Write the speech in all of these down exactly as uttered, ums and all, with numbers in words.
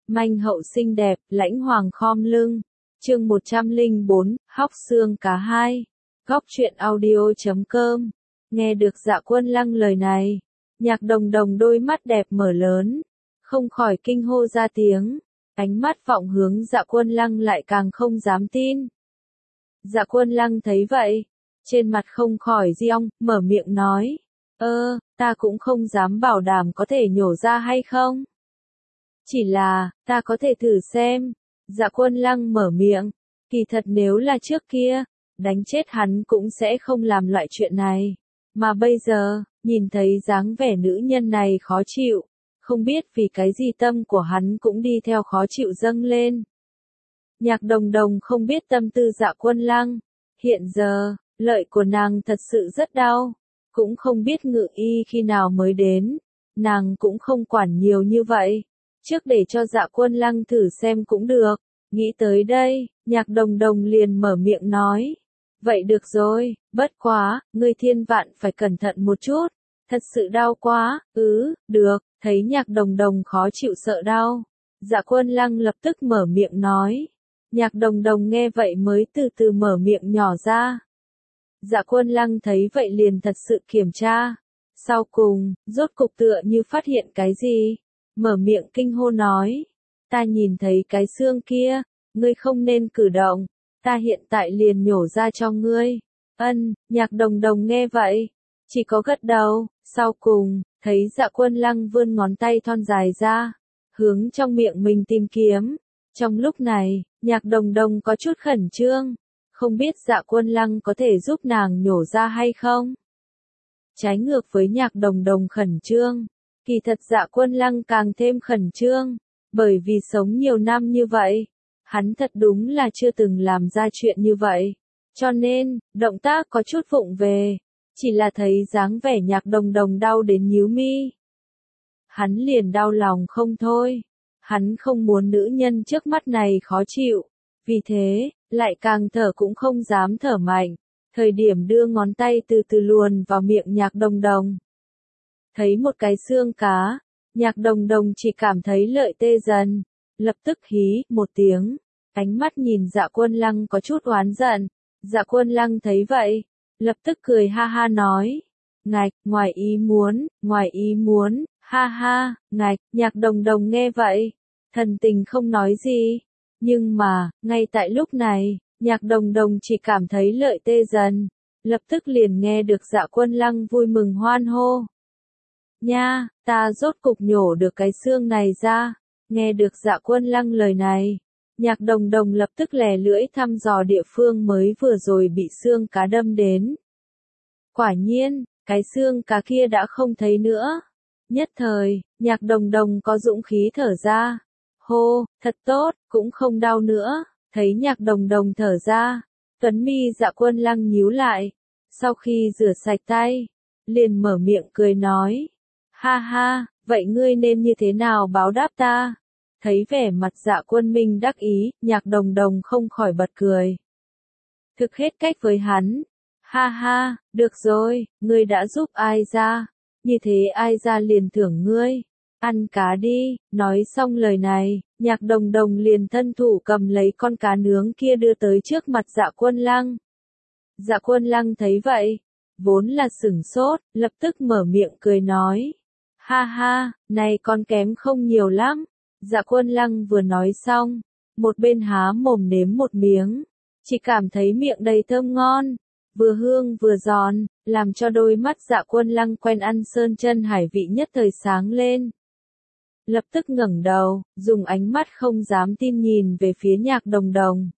Manh hậu xinh đẹp, lãnh hoàng khom lưng. Chương một trăm lẻ bốn, hóc xương cá hai. Góc truyện audio chấm com. Nghe được Dạ Quân Lăng lời này, Nhạc Đồng Đồng đôi mắt đẹp mở lớn, không khỏi kinh hô ra tiếng, ánh mắt vọng hướng Dạ Quân Lăng lại càng không dám tin. Dạ Quân Lăng thấy vậy, trên mặt không khỏi giong, mở miệng nói, ơ, ta cũng không dám bảo đảm có thể nhổ ra hay không. Chỉ là, ta có thể thử xem. Dạ Quân Lăng mở miệng, kỳ thật nếu là trước kia, đánh chết hắn cũng sẽ không làm loại chuyện này. Mà bây giờ, nhìn thấy dáng vẻ nữ nhân này khó chịu, không biết vì cái gì tâm của hắn cũng đi theo khó chịu dâng lên. Nhạc Đồng Đồng không biết tâm tư Dạ Quân Lăng, hiện giờ, lợi của nàng thật sự rất đau, cũng không biết ngự y khi nào mới đến, nàng cũng không quản nhiều như vậy, trước để cho Dạ Quân Lăng thử xem cũng được. Nghĩ tới đây, Nhạc Đồng Đồng liền mở miệng nói, vậy được rồi, bất quá, ngươi thiên vạn phải cẩn thận một chút, thật sự đau quá, ừ, được, thấy Nhạc Đồng Đồng khó chịu sợ đau. Dạ Quân Lăng lập tức mở miệng nói, Nhạc Đồng Đồng nghe vậy mới từ từ mở miệng nhỏ ra. Dạ Quân Lăng thấy vậy liền thật sự kiểm tra, sau cùng, rốt cục tựa như phát hiện cái gì, mở miệng kinh hô nói, ta nhìn thấy cái xương kia, ngươi không nên cử động, ta hiện tại liền nhổ ra cho ngươi. Ân, Nhạc Đồng Đồng nghe vậy, chỉ có gật đầu, sau cùng, thấy Dạ Quân Lăng vươn ngón tay thon dài ra, hướng trong miệng mình tìm kiếm. Trong lúc này, Nhạc Đồng Đồng có chút khẩn trương, không biết Dạ Quân Lăng có thể giúp nàng nhổ ra hay không. Trái ngược với Nhạc Đồng Đồng khẩn trương, kỳ thật Dạ Quân Lăng càng thêm khẩn trương, bởi vì sống nhiều năm như vậy, hắn thật đúng là chưa từng làm ra chuyện như vậy, cho nên, động tác có chút vụng về, chỉ là thấy dáng vẻ Nhạc Đồng Đồng đau đến nhíu mi. Hắn liền đau lòng không thôi, hắn không muốn nữ nhân trước mắt này khó chịu, vì thế, lại càng thở cũng không dám thở mạnh, thời điểm đưa ngón tay từ từ luồn vào miệng Nhạc Đồng Đồng. Thấy một cái xương cá, Nhạc Đồng Đồng chỉ cảm thấy lợi tê dần, lập tức hí một tiếng, ánh mắt nhìn Dạ Quân Lăng có chút oán giận. Dạ Quân Lăng thấy vậy, lập tức cười ha ha nói, ngạch, ngoài ý muốn, ngoài ý muốn, ha ha, ngạch. Nhạc Đồng Đồng nghe vậy, thần tình không nói gì, nhưng mà, ngay tại lúc này, Nhạc Đồng Đồng chỉ cảm thấy lợi tê dần, lập tức liền nghe được Dạ Quân Lăng vui mừng hoan hô. Nha, ta rốt cục nhổ được cái xương này ra. Nghe được Dạ Quân Lăng lời này, Nhạc Đồng Đồng lập tức lè lưỡi thăm dò địa phương mới vừa rồi bị xương cá đâm đến. Quả nhiên, cái xương cá kia đã không thấy nữa. Nhất thời, Nhạc Đồng Đồng có dũng khí thở ra. Hô, thật tốt, cũng không đau nữa. Thấy Nhạc Đồng Đồng thở ra, tuấn mi Dạ Quân Lăng nhíu lại. Sau khi rửa sạch tay, liền mở miệng cười nói, ha ha, vậy ngươi nên như thế nào báo đáp ta? Thấy vẻ mặt Dạ Quân Minh đắc ý, Nhạc Đồng Đồng không khỏi bật cười. Thực hết cách với hắn. Ha ha, được rồi, ngươi đã giúp ai ra, như thế ai ra liền thưởng ngươi. Ăn cá đi. Nói xong lời này, Nhạc Đồng Đồng liền thân thủ cầm lấy con cá nướng kia đưa tới trước mặt Dạ Quân Lăng. Dạ Quân Lăng thấy vậy, vốn là sửng sốt, lập tức mở miệng cười nói, ha ha, này con kém không nhiều lắm. Dạ Quân Lăng vừa nói xong, một bên há mồm nếm một miếng, chỉ cảm thấy miệng đầy thơm ngon, vừa hương vừa giòn, làm cho đôi mắt Dạ Quân Lăng quen ăn sơn chân hải vị nhất thời sáng lên. Lập tức ngẩng đầu, dùng ánh mắt không dám tin nhìn về phía Nhạc Đồng Đồng.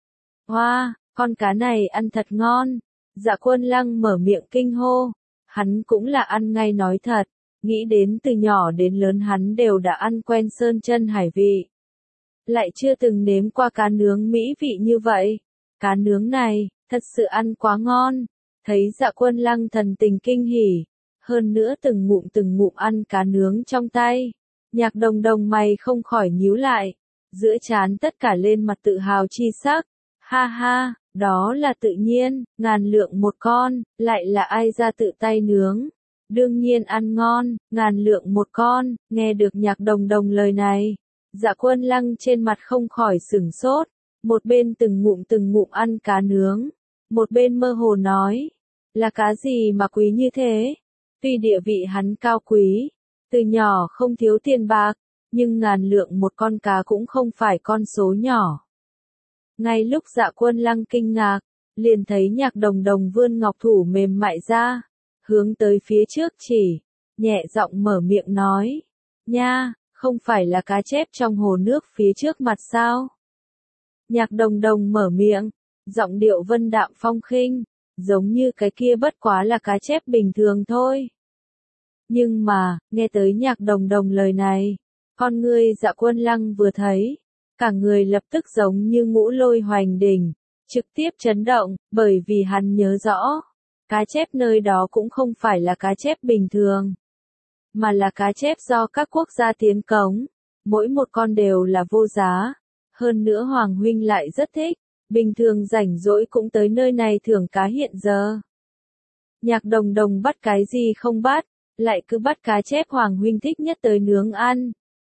Hoa, wow, con cá này ăn thật ngon. Dạ Quân Lăng mở miệng kinh hô, hắn cũng là ăn ngay nói thật. Nghĩ đến từ nhỏ đến lớn hắn đều đã ăn quen sơn chân hải vị. Lại chưa từng nếm qua cá nướng mỹ vị như vậy. Cá nướng này, thật sự ăn quá ngon. Thấy Dạ Quân Lăng thần tình kinh hỉ. Hơn nữa từng ngụm từng ngụm ăn cá nướng trong tay. Nhạc Đồng Đồng mày không khỏi nhíu lại. Giữa trán tất cả lên mặt tự hào chi sắc. Ha ha, đó là tự nhiên, ngàn lượng một con, lại là ai ra tự tay nướng. Đương nhiên ăn ngon, ngàn lượng một con. Nghe được Nhạc Đồng Đồng lời này, Dạ Quân Lăng trên mặt không khỏi sửng sốt, một bên từng ngụm từng ngụm ăn cá nướng, một bên mơ hồ nói, là cá gì mà quý như thế? Tuy địa vị hắn cao quý, từ nhỏ không thiếu tiền bạc, nhưng ngàn lượng một con cá cũng không phải con số nhỏ. Ngay lúc Dạ Quân Lăng kinh ngạc, liền thấy Nhạc Đồng Đồng vươn ngọc thủ mềm mại ra, hướng tới phía trước chỉ, nhẹ giọng mở miệng nói, nha, không phải là cá chép trong hồ nước phía trước mặt sao? Nhạc Đồng Đồng mở miệng, giọng điệu vân đạm phong khinh, giống như cái kia bất quá là cá chép bình thường thôi. Nhưng mà, nghe tới Nhạc Đồng Đồng lời này, con ngươi Dạ Quân Lăng vừa thấy, cả người lập tức giống như ngũ lôi hoành đỉnh, trực tiếp chấn động, bởi vì hắn nhớ rõ, cá chép nơi đó cũng không phải là cá chép bình thường, mà là cá chép do các quốc gia tiến cống, mỗi một con đều là vô giá, hơn nữa Hoàng huynh lại rất thích, bình thường rảnh rỗi cũng tới nơi này thưởng cá hiện giờ. Nhạc Đồng Đồng bắt cái gì không bắt, lại cứ bắt cá chép Hoàng huynh thích nhất tới nướng ăn.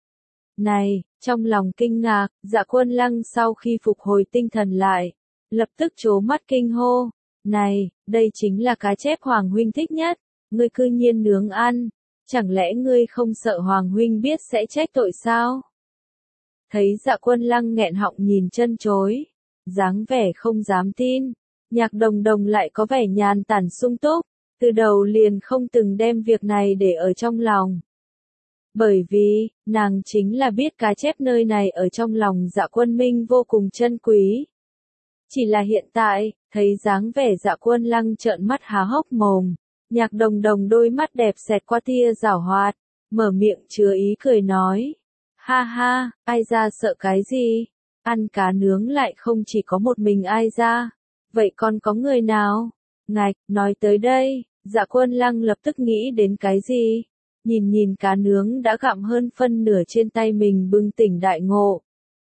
Này, trong lòng kinh ngạc, Dạ Quân Lăng sau khi phục hồi tinh thần lại, lập tức trố mắt kinh hô, này, đây chính là cá chép Hoàng huynh thích nhất, ngươi cư nhiên nướng ăn, chẳng lẽ ngươi không sợ Hoàng huynh biết sẽ trách tội sao? Thấy Dạ Quân Lăng nghẹn họng nhìn chân chối, dáng vẻ không dám tin, Nhạc Đồng Đồng lại có vẻ nhàn tản sung túc, từ đầu liền không từng đem việc này để ở trong lòng. Bởi vì, nàng chính là biết cá chép nơi này ở trong lòng Dạ Quân Minh vô cùng chân quý. Chỉ là hiện tại, thấy dáng vẻ Dạ Quân Lăng trợn mắt há hốc mồm, Nhạc Đồng Đồng đôi mắt đẹp xẹt qua tia giảo hoạt, mở miệng chứa ý cười nói, ha ha, ai ra sợ cái gì, ăn cá nướng lại không chỉ có một mình ai ra, vậy còn có người nào? Ngạch, nói tới đây, Dạ Quân Lăng lập tức nghĩ đến cái gì? Nhìn nhìn cá nướng đã gặm hơn phân nửa trên tay mình bừng tỉnh đại ngộ.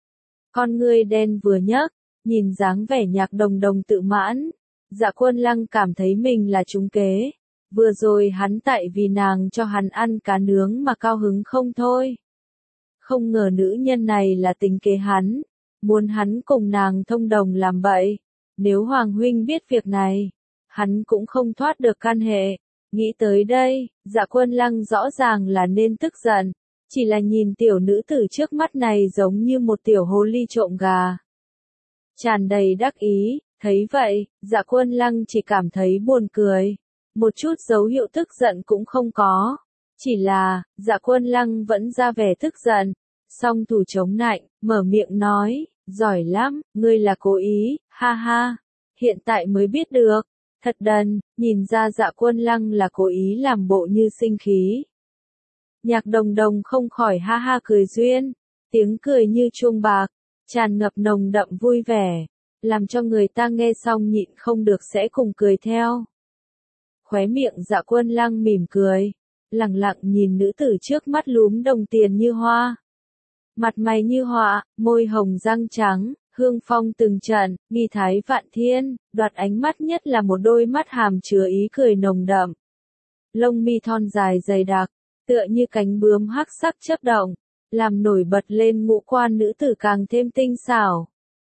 Con ngươi đen vừa nhấc, nhìn dáng vẻ Nhạc Đồng Đồng tự mãn, Dạ Quân Lăng cảm thấy mình là trúng kế. Vừa rồi hắn tại vì nàng cho hắn ăn cá nướng mà cao hứng không thôi. Không ngờ nữ nhân này là tính kế hắn, muốn hắn cùng nàng thông đồng làm bậy. Nếu Hoàng huynh biết việc này, hắn cũng không thoát được can hệ. Nghĩ tới đây, Dạ Quân Lăng rõ ràng là nên tức giận, chỉ là nhìn tiểu nữ tử trước mắt này giống như một tiểu hồ ly trộm gà. Tràn đầy đắc ý, thấy vậy, Dạ Quân Lăng chỉ cảm thấy buồn cười, một chút dấu hiệu tức giận cũng không có. Chỉ là, Dạ Quân Lăng vẫn ra vẻ tức giận, song thủ chống nạnh, mở miệng nói, giỏi lắm, ngươi là cố ý, ha ha, hiện tại mới biết được. Thật đần, nhìn ra Dạ Quân Lăng là cố ý làm bộ như sinh khí. Nhạc Đồng Đồng không khỏi ha ha cười duyên, tiếng cười như chuông bạc, tràn ngập nồng đậm vui vẻ, làm cho người ta nghe xong nhịn không được sẽ cùng cười theo. Khóe miệng Dạ Quân Lăng mỉm cười, lẳng lặng nhìn nữ tử trước mắt lúm đồng tiền như hoa. Mặt mày như họa, môi hồng răng trắng, hương phong từng trận, nghi thái vạn thiên, đoạt ánh mắt nhất là một đôi mắt hàm chứa ý cười nồng đậm. Lông mi thon dài dày đặc, tựa như cánh bướm hắc sắc chớp động, làm nổi bật lên ngũ quan nữ tử càng thêm tinh xảo.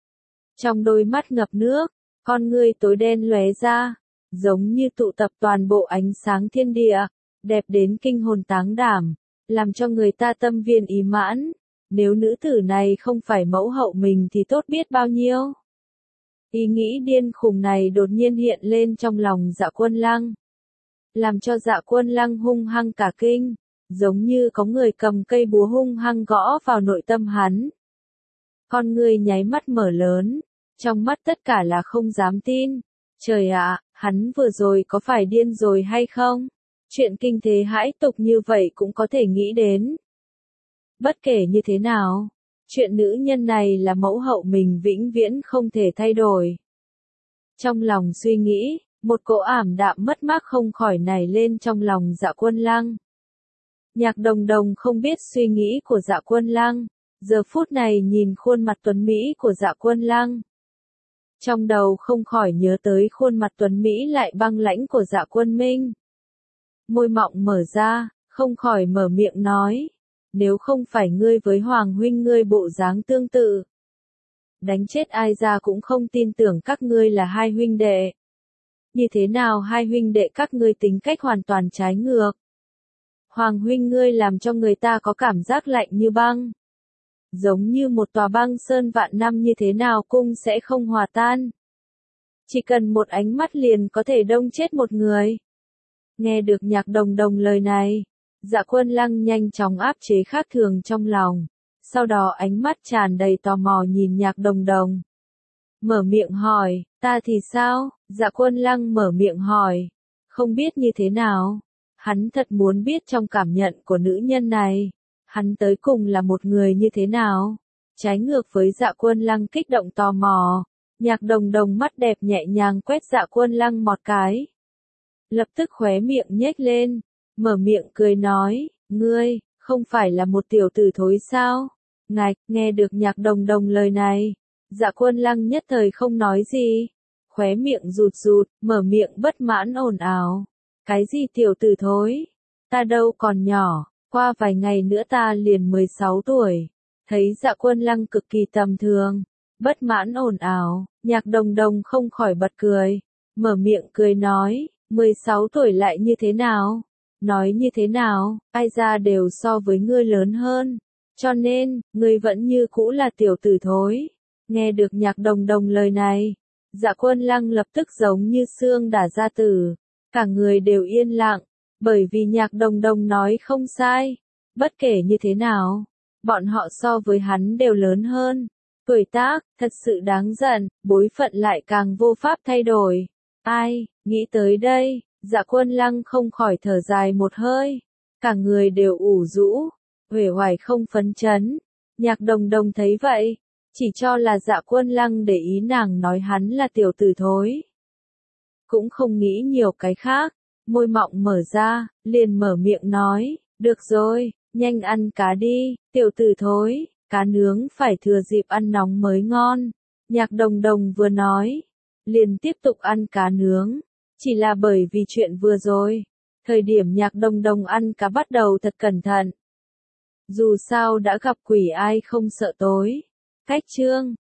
Trong đôi mắt ngập nước, con ngươi tối đen lóe ra, giống như tụ tập toàn bộ ánh sáng thiên địa, đẹp đến kinh hồn táng đảm, làm cho người ta tâm viên ý mãn. Nếu nữ tử này không phải mẫu hậu mình thì tốt biết bao nhiêu. Ý nghĩ điên khùng này đột nhiên hiện lên trong lòng Dạ Quân Lăng, làm cho Dạ Quân Lăng hung hăng cả kinh, giống như có người cầm cây búa hung hăng gõ vào nội tâm hắn. Con người nháy mắt mở lớn, trong mắt tất cả là không dám tin. Trời ạ, hắn vừa rồi có phải điên rồi hay không? Chuyện kinh thế hãi tục như vậy cũng có thể nghĩ đến. Bất kể như thế nào, chuyện nữ nhân này là mẫu hậu mình vĩnh viễn không thể thay đổi. Trong lòng suy nghĩ, một cỗ ảm đạm mất mát không khỏi nảy lên trong lòng Dạ Quân Lăng. Nhạc Đồng Đồng không biết suy nghĩ của Dạ Quân Lăng, giờ phút này nhìn khuôn mặt tuấn Mỹ của Dạ Quân Lăng. Trong đầu không khỏi nhớ tới khuôn mặt tuấn Mỹ lại băng lãnh của Dạ Quân Minh. Môi mọng mở ra, không khỏi mở miệng nói. nếu không phải ngươi với Hoàng huynh ngươi bộ dáng tương tự. Đánh chết ai ra cũng không tin tưởng các ngươi là hai huynh đệ. Như thế nào hai huynh đệ các ngươi tính cách hoàn toàn trái ngược. Hoàng huynh ngươi làm cho người ta có cảm giác lạnh như băng. Giống như một tòa băng sơn vạn năm như thế nào cũng sẽ không hòa tan. Chỉ cần một ánh mắt liền có thể đông chết một người. Nghe được Nhạc Đồng Đồng lời này, Dạ Quân Lăng nhanh chóng áp chế khác thường trong lòng. Sau đó ánh mắt tràn đầy tò mò nhìn Nhạc Đồng Đồng. Mở miệng hỏi, ta thì sao? Dạ Quân Lăng mở miệng hỏi. Không biết như thế nào. Hắn thật muốn biết trong cảm nhận của nữ nhân này. Hắn tới cùng là một người như thế nào? Trái ngược với Dạ Quân Lăng kích động tò mò. Nhạc Đồng Đồng mắt đẹp nhẹ nhàng quét Dạ Quân Lăng một cái. Lập tức khóe miệng nhếch lên. Mở miệng cười nói, ngươi, không phải là một tiểu tử thối sao? Ngạch, nghe được Nhạc Đồng Đồng lời này. Dạ Quân Lăng nhất thời không nói gì. Khóe miệng rụt rụt, mở miệng bất mãn ồn ào. Cái gì tiểu tử thối? Ta đâu còn nhỏ, qua vài ngày nữa ta liền mười sáu tuổi. Thấy Dạ Quân Lăng cực kỳ tầm thường, bất mãn ồn ào, Nhạc Đồng Đồng không khỏi bật cười. Mở miệng cười nói, mười sáu tuổi lại như thế nào? Nói như thế nào, ai ra đều so với ngươi lớn hơn. Cho nên, ngươi vẫn như cũ là tiểu tử thối. Nghe được Nhạc Đồng Đồng lời này, Dạ Quân Lăng lập tức giống như xương đả ra tử. Cả người đều yên lặng, bởi vì Nhạc Đồng Đồng nói không sai. Bất kể như thế nào, bọn họ so với hắn đều lớn hơn. Tuổi tác, thật sự đáng giận, bối phận lại càng vô pháp thay đổi. Ai, nghĩ tới đây, Dạ Quân Lăng không khỏi thở dài một hơi. Cả người đều ủ rũ, uể oải không phấn chấn. Nhạc Đồng Đồng thấy vậy, chỉ cho là Dạ Quân Lăng để ý nàng nói hắn là tiểu tử thối. Cũng không nghĩ nhiều cái khác, môi mọng mở ra, liền mở miệng nói, được rồi, nhanh ăn cá đi, tiểu tử thối, cá nướng phải thừa dịp ăn nóng mới ngon. Nhạc Đồng Đồng vừa nói, liền tiếp tục ăn cá nướng, chỉ là bởi vì chuyện vừa rồi. Thời điểm Nhạc Đồng Đồng ăn cá bắt đầu thật cẩn thận. Dù sao đã gặp quỷ ai không sợ tối. Cách chương